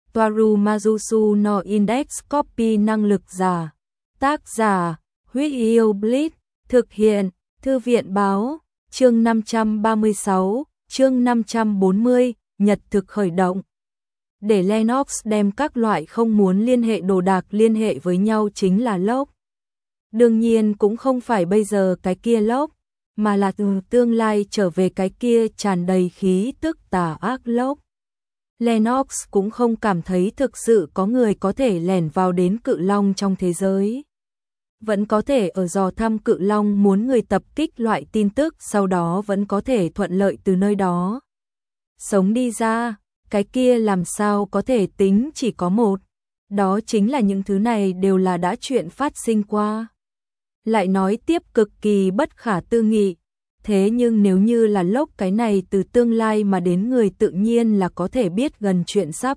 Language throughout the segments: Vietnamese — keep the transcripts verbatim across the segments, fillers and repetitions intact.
Toaru Majusu no Index Copy năng lực giả. Tác giả, Huyết Yêu Blitz, thực hiện, Thư viện báo, chương năm trăm ba mươi sáu, chương năm trăm bốn mươi, nhật thực khởi động. Để Lennox đem các loại không muốn liên hệ đồ đạc liên hệ với nhau chính là lốc. Đương nhiên cũng không phải bây giờ cái kia lốc, mà là từ tương lai trở về cái kia tràn đầy khí tức tà ác lốc. Lennox cũng không cảm thấy thực sự có người có thể lẻn vào đến cự long trong thế giới. Vẫn có thể ở dò thăm cự long muốn người tập kích loại tin tức, sau đó vẫn có thể thuận lợi từ nơi đó sống đi ra, cái kia làm sao có thể tính chỉ có một. Đó chính là những thứ này đều là đã chuyện phát sinh qua. Lại nói tiếp cực kỳ bất khả tư nghị. Thế nhưng nếu như là lốc cái này từ tương lai mà đến người tự nhiên là có thể biết gần chuyện sắp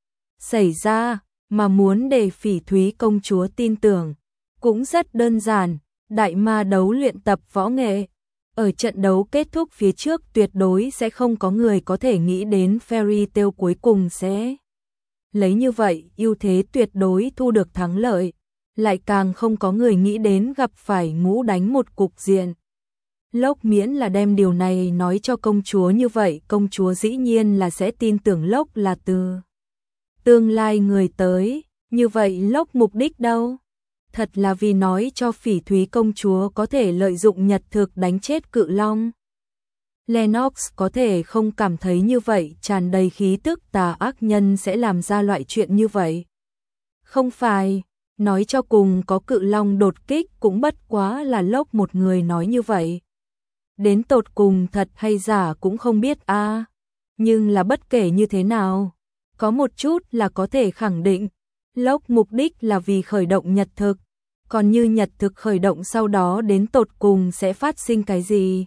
xảy ra, mà muốn để Phỉ Thúy công chúa tin tưởng. Cũng rất đơn giản, đại ma đấu luyện tập võ nghệ. Ở trận đấu kết thúc phía trước tuyệt đối sẽ không có người có thể nghĩ đến Fairy Tail cuối cùng sẽ lấy như vậy, ưu thế tuyệt đối thu được thắng lợi. Lại càng không có người nghĩ đến gặp phải ngũ đánh một cục diện. Lốc miễn là đem điều này nói cho công chúa như vậy, công chúa dĩ nhiên là sẽ tin tưởng Lốc là từ tương lai người tới. Như vậy Lốc mục đích đâu? Thật là vì nói cho Phỉ Thúy công chúa có thể lợi dụng nhật thực đánh chết cự long. Lennox có thể không cảm thấy như vậy tràn đầy khí tức tà ác nhân sẽ làm ra loại chuyện như vậy. Không phải, nói cho cùng có cự long đột kích cũng bất quá là Lốc một người nói như vậy. Đến tột cùng thật hay giả cũng không biết a. À. Nhưng là bất kể như thế nào, có một chút là có thể khẳng định, Lốc mục đích là vì khởi động nhật thực, còn như nhật thực khởi động sau đó đến tột cùng sẽ phát sinh cái gì?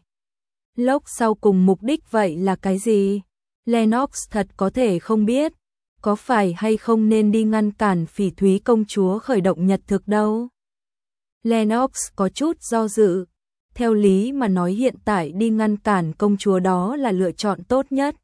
Lốc sau cùng mục đích vậy là cái gì? Lennox thật có thể không biết, có phải hay không nên đi ngăn cản Phỉ Thúy công chúa khởi động nhật thực đâu? Lennox có chút do dự. Theo lý mà nói hiện tại đi ngăn cản công chúa đó là lựa chọn tốt nhất.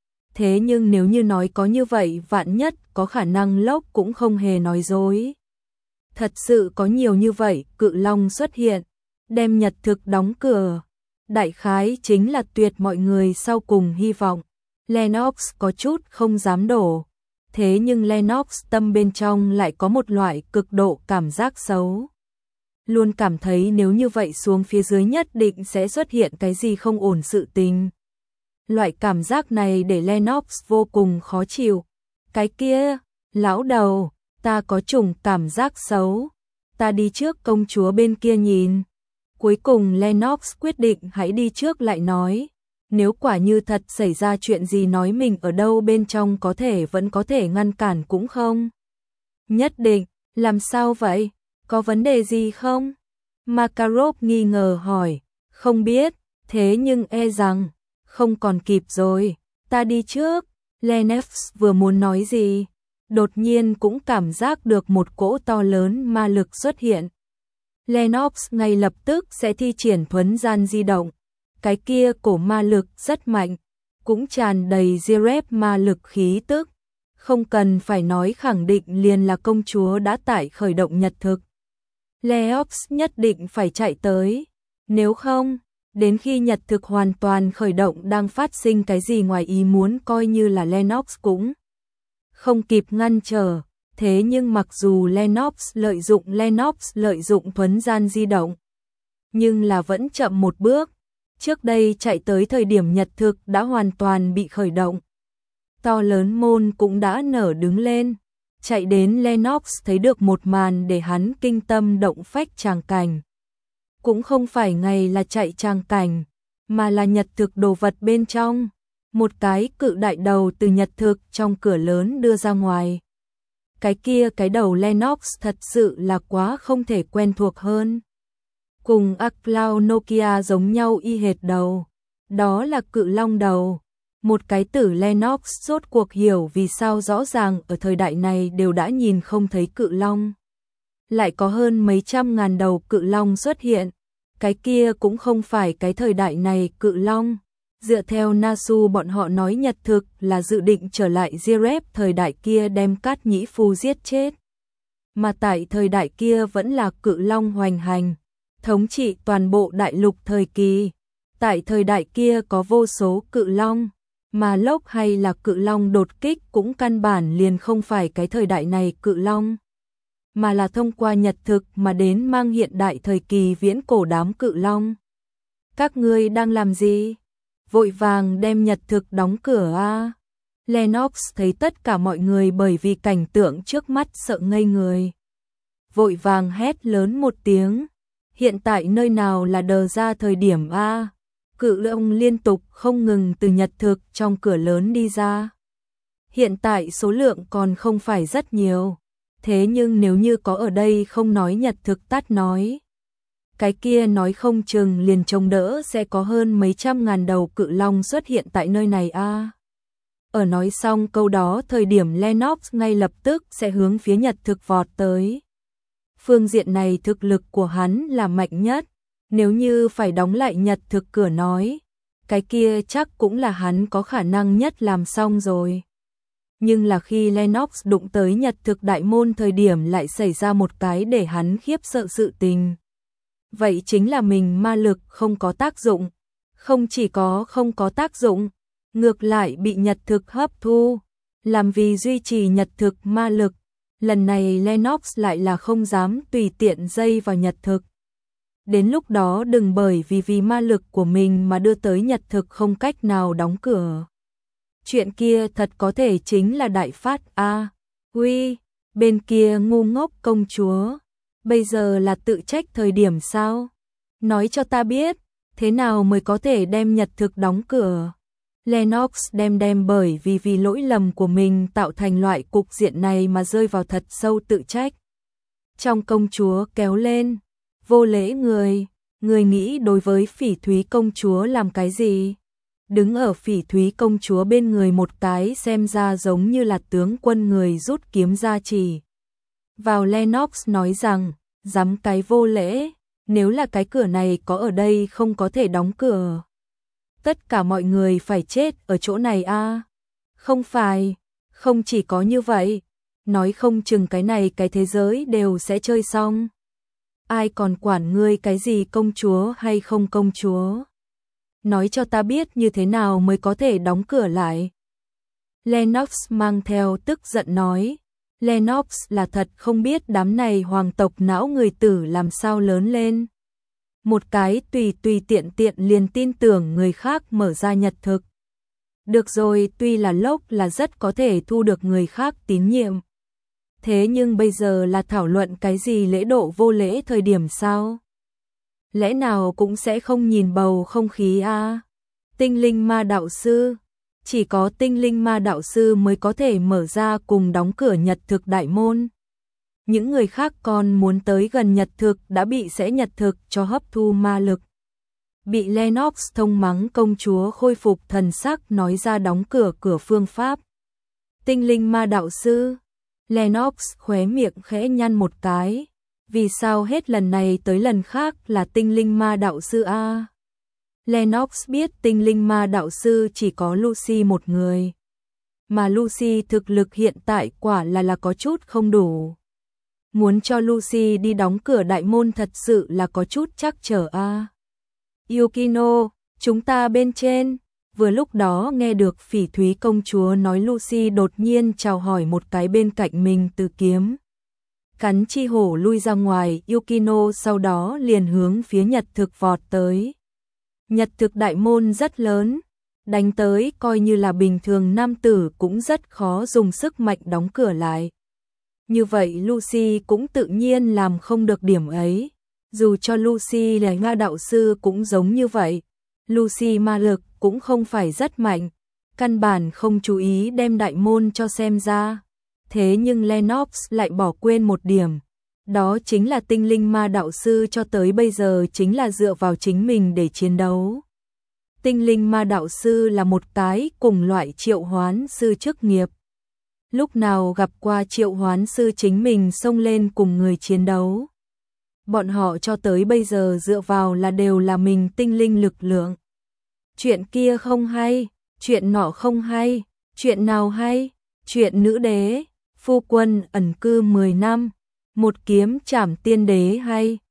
Thế nhưng nếu như nói có như vậy vạn nhất có khả năng Lốc cũng không hề nói dối. Thật sự có nhiều như vậy, cự long xuất hiện, đem nhật thực đóng cửa. Đại khái chính là tuyệt mọi người sau cùng hy vọng. Lennox có chút không dám đổ. Thế nhưng Lennox tâm bên trong lại có một loại cực độ cảm giác xấu. Luôn cảm thấy nếu như vậy xuống phía dưới nhất định sẽ xuất hiện cái gì không ổn sự tình. Loại cảm giác này để Lennox vô cùng khó chịu. Cái kia, lão đầu, ta có chủng cảm giác xấu. Ta đi trước công chúa bên kia nhìn. Cuối cùng Lennox quyết định hãy đi trước lại nói. Nếu quả như thật xảy ra chuyện gì nói mình ở đâu bên trong có thể vẫn có thể ngăn cản cũng không. Nhất định, làm sao vậy? Có vấn đề gì không? Makarov nghi ngờ hỏi. Không biết, thế nhưng e rằng, không còn kịp rồi, ta đi trước. Lennox vừa muốn nói gì, đột nhiên cũng cảm giác được một cỗ to lớn ma lực xuất hiện. Lennox ngay lập tức sẽ thi triển thuấn gian di động. Cái kia cổ ma lực rất mạnh, cũng tràn đầy Zirep ma lực khí tức. Không cần phải nói khẳng định liền là công chúa đã tải khởi động nhật thực. Lennox nhất định phải chạy tới. Nếu không, đến khi nhật thực hoàn toàn khởi động đang phát sinh cái gì ngoài ý muốn coi như là Lennox cũng không kịp ngăn trở. Thế nhưng mặc dù Lennox lợi dụng Lennox lợi dụng thuấn gian di động, nhưng là vẫn chậm một bước. Trước đây chạy tới thời điểm nhật thực đã hoàn toàn bị khởi động. To lớn môn cũng đã nở đứng lên. Chạy đến Lennox thấy được một màn để hắn kinh tâm động phách tràng cảnh. Cũng không phải ngày là chạy tràng cảnh, mà là nhật thực đồ vật bên trong. Một cái cự đại đầu từ nhật thực trong cửa lớn đưa ra ngoài. Cái kia cái đầu Lennox thật sự là quá không thể quen thuộc hơn. Cùng Cloud Nokia giống nhau y hệt đầu. Đó là cự long đầu. Một cái tử Lennox rốt cuộc hiểu vì sao rõ ràng ở thời đại này đều đã nhìn không thấy cự long. Lại có hơn mấy trăm ngàn đầu cự long xuất hiện. Cái kia cũng không phải cái thời đại này cự long, Dựa theo Nasu bọn họ nói nhật thực là dự định trở lại Jirep thời đại kia đem Cát Nhĩ Phu giết chết. Mà tại thời đại kia vẫn là cự long hoành hành, thống trị toàn bộ đại lục thời kỳ. Tại thời đại kia có vô số cự long, mà lốc hay là cự long đột kích cũng căn bản liền không phải cái thời đại này cự long, mà là thông qua nhật thực mà đến mang hiện đại thời kỳ viễn cổ đám cự long. Các ngươi đang làm gì? Vội vàng đem nhật thực đóng cửa a. Lennox thấy tất cả mọi người bởi vì cảnh tượng trước mắt sợ ngây người. Vội vàng hét lớn một tiếng. Hiện tại nơi nào là đờ ra thời điểm a? Cự long liên tục không ngừng từ nhật thực trong cửa lớn đi ra. Hiện tại số lượng còn không phải rất nhiều. Thế nhưng nếu như có ở đây không nói nhật thực tắt nói, cái kia nói không chừng liền trông đỡ sẽ có hơn mấy trăm ngàn đầu cự long xuất hiện tại nơi này a. Ở nói xong câu đó thời điểm Lennox ngay lập tức sẽ hướng phía nhật thực vọt tới. Phương diện này thực lực của hắn là mạnh nhất, nếu như phải đóng lại nhật thực cửa nói, cái kia chắc cũng là hắn có khả năng nhất làm xong rồi. Nhưng là khi Lennox đụng tới nhật thực đại môn thời điểm lại xảy ra một cái để hắn khiếp sợ sự tình. Vậy chính là mình ma lực không có tác dụng, không chỉ có không có tác dụng, ngược lại bị nhật thực hấp thu, làm vì duy trì nhật thực ma lực. Lần này Lennox lại là không dám tùy tiện dây vào nhật thực. Đến lúc đó đừng bởi vì vì ma lực của mình mà đưa tới nhật thực không cách nào đóng cửa. Chuyện kia thật có thể chính là đại phát a. À, Huy, bên kia ngu ngốc công chúa, bây giờ là tự trách thời điểm sao? Nói cho ta biết, thế nào mới có thể đem nhật thực đóng cửa? Lennox đem đem bởi vì vì lỗi lầm của mình tạo thành loại cục diện này mà rơi vào thật sâu tự trách. Trong công chúa kéo lên, vô lễ người, người nghĩ đối với Phỉ Thúy công chúa làm cái gì? Đứng ở Phỉ Thúy công chúa bên người một cái xem ra giống như là tướng quân người rút kiếm ra chỉ. Vào Lennox nói rằng, dám cái vô lễ, nếu là cái cửa này có ở đây không có thể đóng cửa. Tất cả mọi người phải chết ở chỗ này a. À? Không phải, không chỉ có như vậy, nói không chừng cái này cái thế giới đều sẽ chơi xong. Ai còn quản ngươi cái gì công chúa hay không công chúa? Nói cho ta biết như thế nào mới có thể đóng cửa lại. Lennox mang theo tức giận nói. Lennox là thật không biết đám này hoàng tộc não người tử làm sao lớn lên. Một cái tùy tùy tiện tiện liền tin tưởng người khác mở ra nhật thực. Được rồi, tuy là lốc là rất có thể thu được người khác tín nhiệm. Thế nhưng bây giờ là thảo luận cái gì lễ độ vô lễ thời điểm sao? Lẽ nào cũng sẽ không nhìn bầu không khí a? À? Tinh linh ma đạo sư, chỉ có tinh linh ma đạo sư mới có thể mở ra cùng đóng cửa nhật thực đại môn. Những người khác còn muốn tới gần nhật thực đã bị sẽ nhật thực cho hấp thu ma lực. Bị Lennox thông mắng công chúa khôi phục thần sắc nói ra đóng cửa cửa phương pháp. Tinh linh ma đạo sư, Lennox khóe miệng khẽ nhăn một cái. Vì sao hết lần này tới lần khác là tinh linh ma đạo sư a? Lennox biết tinh linh ma đạo sư chỉ có Lucy một người. Mà Lucy thực lực hiện tại quả là là có chút không đủ. Muốn cho Lucy đi đóng cửa đại môn thật sự là có chút chắc trở a. Yukino, chúng ta bên trên. Vừa lúc đó nghe được Phỉ Thúy công chúa nói Lucy đột nhiên chào hỏi một cái bên cạnh mình từ kiếm. Cắn chi hổ lui ra ngoài, Yukino sau đó liền hướng phía nhật thực vọt tới. Nhật thực đại môn rất lớn, đánh tới coi như là bình thường nam tử cũng rất khó dùng sức mạnh đóng cửa lại. Như vậy Lucy cũng tự nhiên làm không được điểm ấy. Dù cho Lucy là Nga đạo sư cũng giống như vậy. Lucy ma lực cũng không phải rất mạnh, căn bản không chú ý đem đại môn cho xem ra. Thế nhưng Lennox lại bỏ quên một điểm. Đó chính là tinh linh ma đạo sư cho tới bây giờ chính là dựa vào chính mình để chiến đấu. Tinh linh ma đạo sư là một cái cùng loại triệu hoán sư chức nghiệp. Lúc nào gặp qua triệu hoán sư chính mình xông lên cùng người chiến đấu. Bọn họ cho tới bây giờ dựa vào là đều là mình tinh linh lực lượng. chuyện kia không hay, chuyện nọ không hay, chuyện nào hay, chuyện nữ đế, phu quân ẩn cư mười năm, một kiếm trảm tiên đế hay,